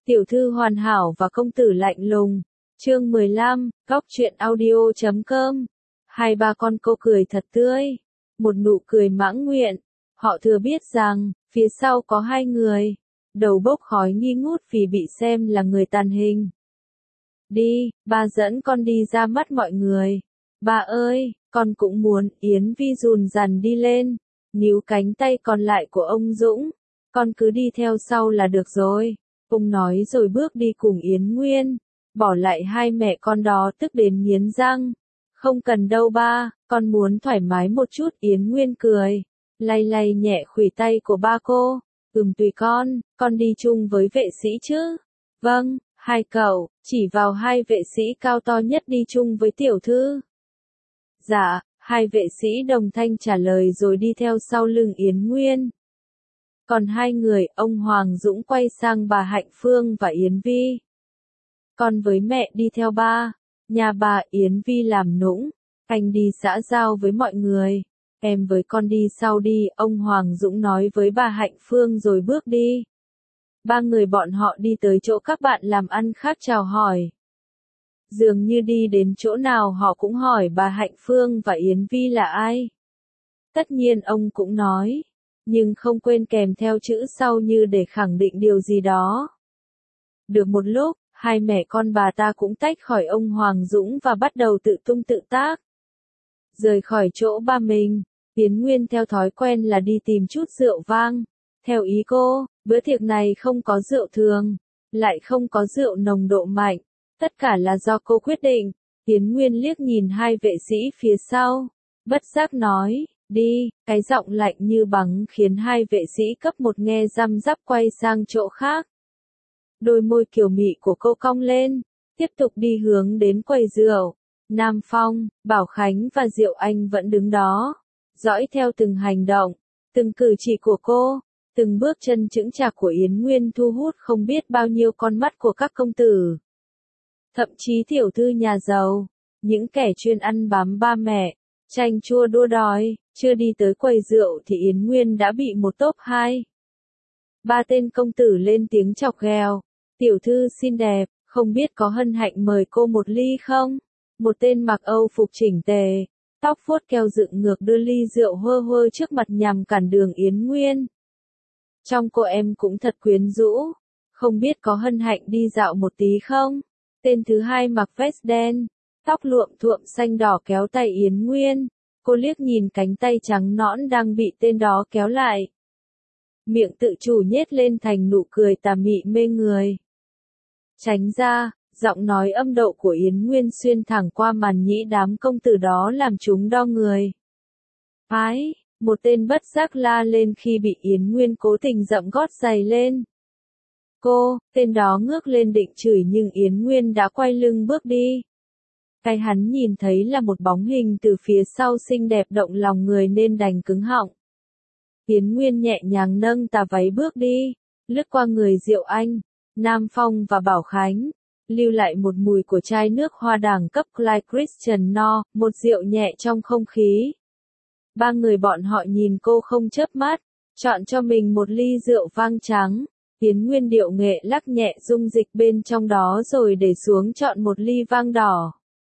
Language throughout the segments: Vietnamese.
Tiểu thư hoàn hảo và công tử lạnh lùng. Chương 15, Góc truyện audio.com. Hai ba con cô cười thật tươi. Một nụ cười mãng nguyện. Họ thừa biết rằng, phía sau có hai người. Đầu bốc khói nghi ngút vì bị xem là người tàn hình. Đi, ba dẫn con đi ra mắt mọi người. Ba ơi, con cũng muốn. Yến Vi rùn rằn đi lên. Níu cánh tay còn lại của ông Dũng. Con cứ đi theo sau là được rồi. Ông nói rồi bước đi cùng Yến Nguyên. Bỏ lại hai mẹ con đó tức đến nghiến răng. Không cần đâu ba, con muốn thoải mái một chút. Yến Nguyên cười. Lay lay nhẹ khuỷu tay của ba cô. Tùy con đi chung với vệ sĩ chứ? Vâng, hai cậu, chỉ vào hai vệ sĩ cao to nhất đi chung với tiểu thư. Dạ, hai vệ sĩ đồng thanh trả lời rồi đi theo sau lưng Yến Nguyên. Còn hai người, ông Hoàng Dũng quay sang bà Hạnh Phương và Yến Vi. Con với mẹ đi theo ba. Nhà bà. Yến Vi làm nũng. Anh đi xã giao với mọi người. Em với con đi sau đi, ông Hoàng Dũng nói với bà Hạnh Phương rồi bước đi. Ba người bọn họ đi tới chỗ các bạn làm ăn khác chào hỏi. Dường như đi đến chỗ nào họ cũng hỏi bà Hạnh Phương và Yến Vi là ai. Tất nhiên ông cũng nói, nhưng không quên kèm theo chữ sau như để khẳng định điều gì đó. Được một lúc, hai mẹ con bà ta cũng tách khỏi ông Hoàng Dũng và bắt đầu tự tung tự tác. Rời khỏi chỗ ba mình, Yến Nguyên theo thói quen là đi tìm chút rượu vang. Theo ý cô, bữa tiệc này không có rượu thường, lại không có rượu nồng độ mạnh. Tất cả là do cô quyết định. Yến Nguyên liếc nhìn hai vệ sĩ phía sau. Bất giác nói, đi, cái giọng lạnh như băng khiến hai vệ sĩ cấp một nghe răm rắp quay sang chỗ khác. Đôi môi kiều mị của cô cong lên, tiếp tục đi hướng đến quầy rượu. Nam Phong, Bảo Khánh và Diệu Anh vẫn đứng đó, dõi theo từng hành động, từng cử chỉ của cô, từng bước chân chững chạc của Yến Nguyên thu hút không biết bao nhiêu con mắt của các công tử. Thậm chí tiểu thư nhà giàu, những kẻ chuyên ăn bám ba mẹ, tranh chua đua đòi, chưa đi tới quầy rượu thì Yến Nguyên đã bị một tốp hai. Ba tên công tử lên tiếng chọc ghẹo. Tiểu thư xinh đẹp, không biết có hân hạnh mời cô một ly không? Một tên mặc Âu phục chỉnh tề, tóc vuốt keo dựng ngược đưa ly rượu hơ hơ trước mặt nhằm cản đường Yến Nguyên. Trong cô em cũng thật quyến rũ, không biết có hân hạnh đi dạo một tí không? Tên thứ hai mặc vest đen, tóc luộm thuộm xanh đỏ kéo tay Yến Nguyên. Cô liếc nhìn cánh tay trắng nõn đang bị tên đó kéo lại. Miệng tự chủ nhếch lên thành nụ cười tà mị mê người. Tránh ra, giọng nói âm độ của Yến Nguyên xuyên thẳng qua màn nhĩ đám công tử đó làm chúng đo người. Ái, một tên bất giác la lên khi bị Yến Nguyên cố tình dậm gót giày lên. Cô, tên đó ngước lên định chửi nhưng Yến Nguyên đã quay lưng bước đi. Cái hắn nhìn thấy là một bóng hình từ phía sau xinh đẹp động lòng người nên đành cứng họng. Yến Nguyên nhẹ nhàng nâng tà váy bước đi, lướt qua người Diệu Anh, Nam Phong và Bảo Khánh, lưu lại một mùi của chai nước hoa đẳng cấp Clyde Christian No, một rượu nhẹ trong không khí. Ba người bọn họ nhìn cô không chớp mắt, chọn cho mình một ly rượu vang trắng. Yến Nguyên điệu nghệ lắc nhẹ dung dịch bên trong đó rồi để xuống chọn một ly vang đỏ.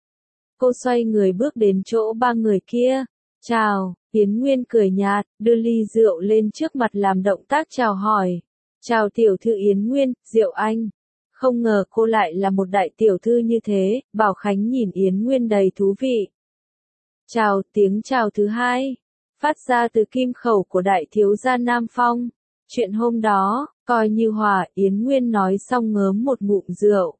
Cô xoay người bước đến chỗ ba người kia. Chào, Yến Nguyên cười nhạt, đưa ly rượu lên trước mặt làm động tác chào hỏi. Chào tiểu thư Yến Nguyên, Diệu Anh. Không ngờ cô lại là một đại tiểu thư như thế, Bảo Khánh nhìn Yến Nguyên đầy thú vị. Chào, tiếng chào thứ hai, phát ra từ kim khẩu của đại thiếu gia Nam Phong. Chuyện hôm đó, coi như hòa. Yến Nguyên nói xong ngớm một ngụm rượu.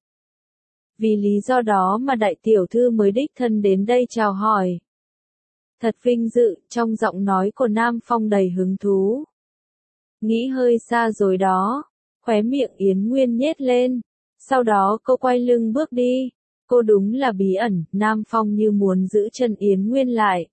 Vì lý do đó mà đại tiểu thư mới đích thân đến đây chào hỏi. Thật vinh dự, trong giọng nói của Nam Phong đầy hứng thú. Nghĩ hơi xa rồi đó, khóe miệng Yến Nguyên nhếch lên. Sau đó cô quay lưng bước đi. Cô đúng là bí ẩn, Nam Phong như muốn giữ chân Yến Nguyên lại.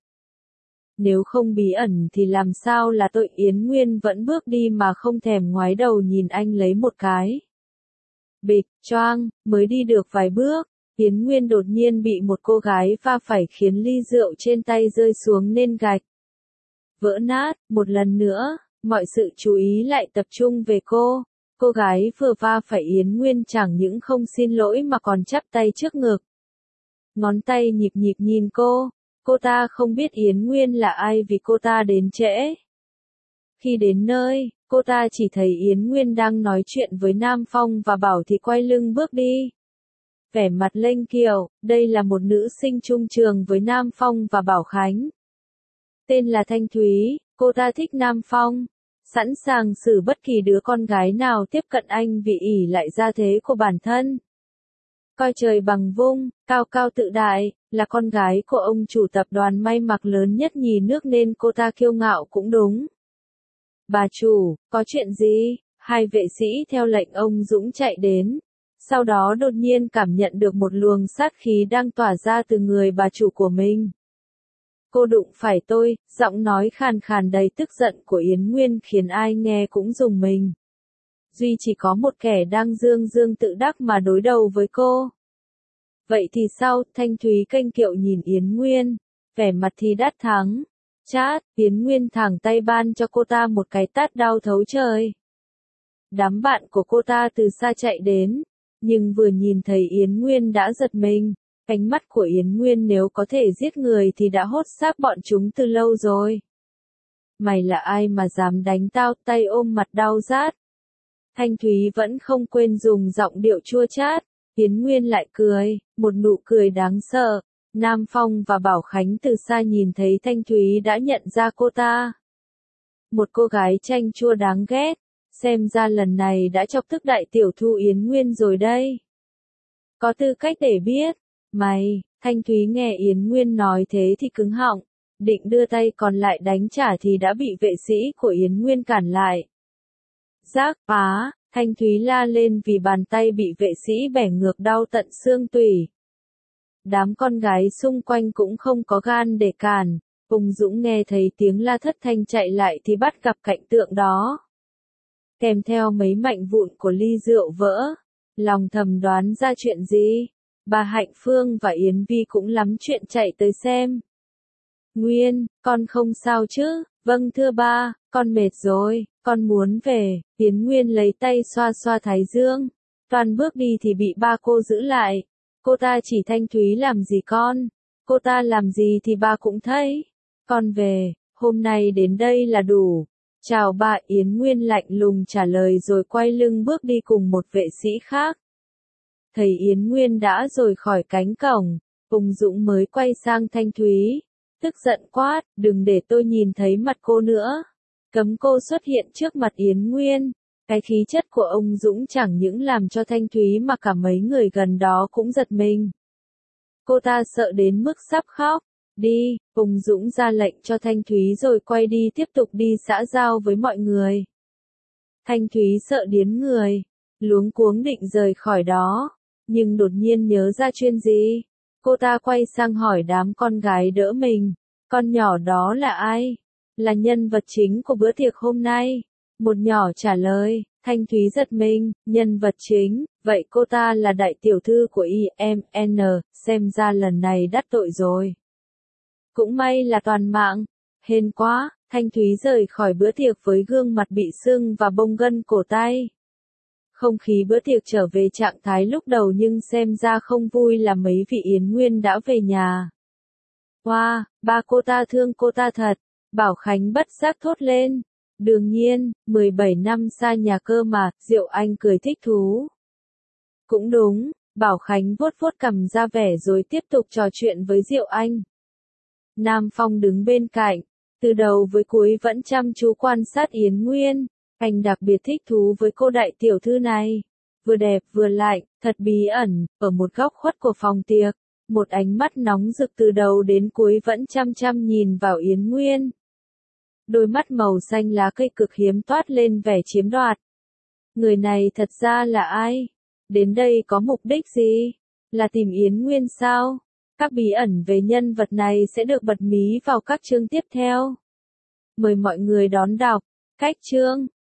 Nếu không bí ẩn thì làm sao là tội. Yến Nguyên vẫn bước đi mà không thèm ngoái đầu nhìn anh lấy một cái. Bịch, choang, mới đi được vài bước, Yến Nguyên đột nhiên bị một cô gái va phải khiến ly rượu trên tay rơi xuống nền gạch. Vỡ nát, một lần nữa, mọi sự chú ý lại tập trung về cô. Cô gái vừa va phải Yến Nguyên chẳng những không xin lỗi mà còn chắp tay trước ngực. Ngón tay nhịp nhịp nhìn cô ta không biết Yến Nguyên là ai vì cô ta đến trễ. Khi đến nơi, cô ta chỉ thấy Yến Nguyên đang nói chuyện với Nam Phong và Bảo thì quay lưng bước đi. Vẻ mặt lênh kiều, đây là một nữ sinh chung trường với Nam Phong và Bảo Khánh. Tên là Thanh Thúy, cô ta thích Nam Phong, sẵn sàng xử bất kỳ đứa con gái nào tiếp cận anh vì ỷ lại gia thế của bản thân. Coi trời bằng vung, cao cao tự đại, là con gái của ông chủ tập đoàn may mặc lớn nhất nhì nước nên cô ta kiêu ngạo cũng đúng. Bà chủ, có chuyện gì? Hai vệ sĩ theo lệnh ông Dũng chạy đến. Sau đó đột nhiên cảm nhận được một luồng sát khí đang tỏa ra từ người bà chủ của mình. Cô đụng phải tôi, giọng nói khàn khàn đầy tức giận của Yến Nguyên khiến ai nghe cũng rùng mình. Duy chỉ có một kẻ đang dương dương tự đắc mà đối đầu với cô. Vậy thì sao? Thanh Thúy kênh kiệu nhìn Yến Nguyên, vẻ mặt thì đắc thắng. Chát, Yến Nguyên thẳng tay ban cho cô ta một cái tát đau thấu trời. Đám bạn của cô ta từ xa chạy đến, nhưng vừa nhìn thấy Yến Nguyên đã giật mình. Ánh mắt của Yến Nguyên nếu có thể giết người thì đã hốt xác bọn chúng từ lâu rồi. Mày là ai mà dám đánh tao? Tay ôm mặt đau rát. Thanh Thúy vẫn không quên dùng giọng điệu chua chát. Yến Nguyên lại cười, một nụ cười đáng sợ. Nam Phong và Bảo Khánh từ xa nhìn thấy Thanh Thúy đã nhận ra cô ta. Một cô gái chanh chua đáng ghét, xem ra lần này đã chọc tức đại tiểu thư Yến Nguyên rồi đây. Có tư cách để biết, mày, Thanh Thúy nghe Yến Nguyên nói thế thì cứng họng, định đưa tay còn lại đánh trả thì đã bị vệ sĩ của Yến Nguyên cản lại. Rác phá, Thanh Thúy la lên vì bàn tay bị vệ sĩ bẻ ngược đau tận xương tủy. Đám con gái xung quanh cũng không có gan để cản, Ung Dũng nghe thấy tiếng la thất thanh chạy lại thì bắt gặp cảnh tượng đó. Kèm theo mấy mảnh vụn của ly rượu vỡ, lòng thầm đoán ra chuyện gì. Bà Hạnh Phương và Yến Vi cũng lắm chuyện chạy tới xem. Nguyên, con không sao chứ? Vâng thưa ba, con mệt rồi, con muốn về. Yến Nguyên lấy tay xoa xoa thái dương. Toàn bước đi thì bị ba cô giữ lại. Cô ta chỉ Thanh Thúy làm gì con? Cô ta làm gì thì ba cũng thấy. Con về, hôm nay đến đây là đủ. Chào bà. Yến Nguyên lạnh lùng trả lời rồi quay lưng bước đi cùng một vệ sĩ khác. Thấy Yến Nguyên đã rời khỏi cánh cổng, Ung Dũng mới quay sang Thanh Thúy. Tức giận quát, đừng để tôi nhìn thấy mặt cô nữa. Cấm cô xuất hiện trước mặt Yến Nguyên. Cái khí chất của ông Dũng chẳng những làm cho Thanh Thúy mà cả mấy người gần đó cũng giật mình. Cô ta sợ đến mức sắp khóc. Đi, Ung Dũng ra lệnh cho Thanh Thúy rồi quay đi tiếp tục đi xã giao với mọi người. Thanh Thúy sợ điếng người, luống cuống định rời khỏi đó, nhưng đột nhiên nhớ ra chuyện gì. Cô ta quay sang hỏi đám con gái đỡ mình, con nhỏ đó là ai? Là nhân vật chính của bữa tiệc hôm nay. Một nhỏ trả lời. Thanh Thúy giật mình, nhân vật chính, vậy cô ta là đại tiểu thư của IMN, xem ra lần này đắc tội rồi. Cũng may là toàn mạng, hên quá. Thanh Thúy rời khỏi bữa tiệc với gương mặt bị sưng và bông gân cổ tay. Không khí bữa tiệc trở về trạng thái lúc đầu nhưng xem ra không vui là mấy vị Yến Nguyên đã về nhà. Wow, ba cô ta thương cô ta thật, Bảo Khánh bất giác thốt lên. Đương nhiên, 17 năm xa nhà cơ mà, Diệu Anh cười thích thú. Cũng đúng, Bảo Khánh vuốt vuốt cằm ra vẻ rồi tiếp tục trò chuyện với Diệu Anh. Nam Phong đứng bên cạnh, từ đầu với cuối vẫn chăm chú quan sát Yến Nguyên. Anh đặc biệt thích thú với cô đại tiểu thư này. Vừa đẹp vừa lạnh, thật bí ẩn, ở một góc khuất của phòng tiệc. Một ánh mắt nóng rực từ đầu đến cuối vẫn chăm chăm nhìn vào Yến Nguyên. Đôi mắt màu xanh lá cây cực hiếm toát lên vẻ chiếm đoạt. Người này thật ra là ai? Đến đây có mục đích gì? Là tìm Yến Nguyên sao? Các bí ẩn về nhân vật này sẽ được bật mí vào các chương tiếp theo. Mời mọi người đón đọc. Cách chương